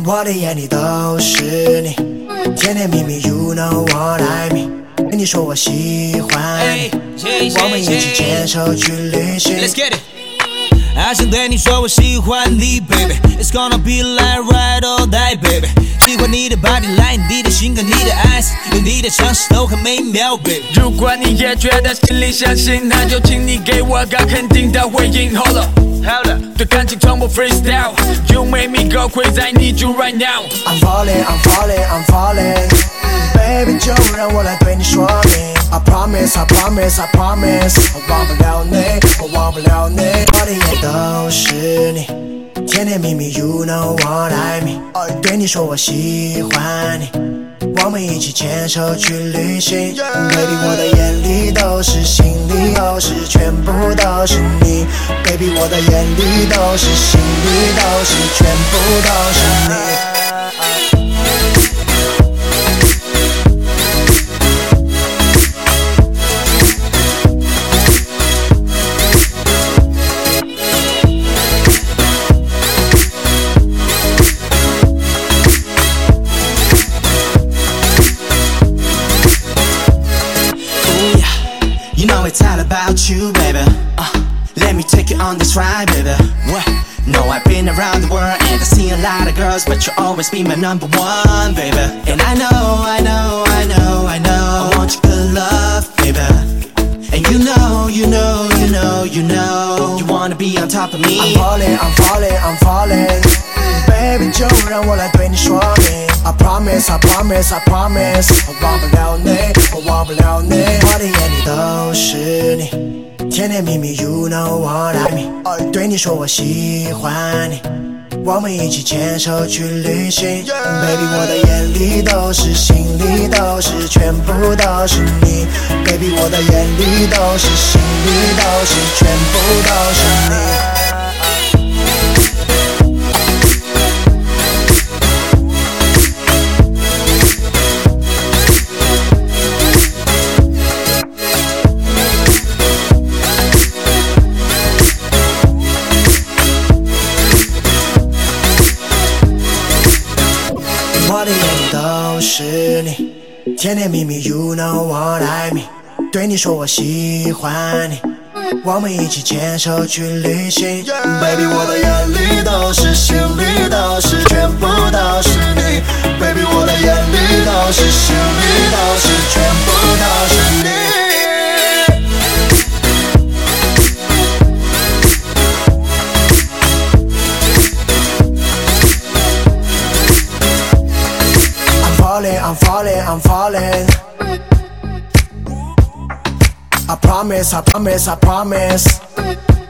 我的眼里都是你，甜甜蜜蜜 You know what I mean。跟你说我喜欢你，我们一起牵手去旅行。 Let's get it。还想对你说我喜欢你 baby It's gonna be like ride or die baby 喜欢你的 body line 你的性格你的 eyes 有你的尝试都很美妙 baby 如果你也觉得心里相信那就请你给我个肯定的回应 Hold up对感情从不 freestyle You make me go crazy I need you right now I'm falling I'm falling I'm falling Baby 就让我来对你说明 I promise I promise I promise 我忘不了你我忘不了你我的眼都是你甜甜蜜蜜 You know what I mean 对你说我喜欢你我们一起牵手去旅行 Baby 我的眼里都是心里都是全部都是你 Baby 我的眼里都是心里都是全部都是你 You know it's all about you, baby. Let me take you on this ride, baby. What? No, I've been around the world and I've seen a lot of girls, but you'll always be my number one, baby. And I know, I want your good love, baby. And you know, you wanna be on top of me. I'm falling, baby, 就让我来对你说明。I promise, I promise, I promise 我忘不了你，我忘不了你我的眼里都是你甜甜蜜蜜 You know what I mean 对你说我喜欢你我们一起牵手去旅行 Baby 我的眼里都是心里都是全部都是你 Baby 我的眼里都是心里都是全部都是你我的眼里都是你甜甜蜜蜜 You know what I mean 对你说我喜欢你我们一起牵手去旅行 Baby 我的眼里都是心里都是全部都是你 Baby 我的眼里都是心里都是全部都是你I'm falling I promise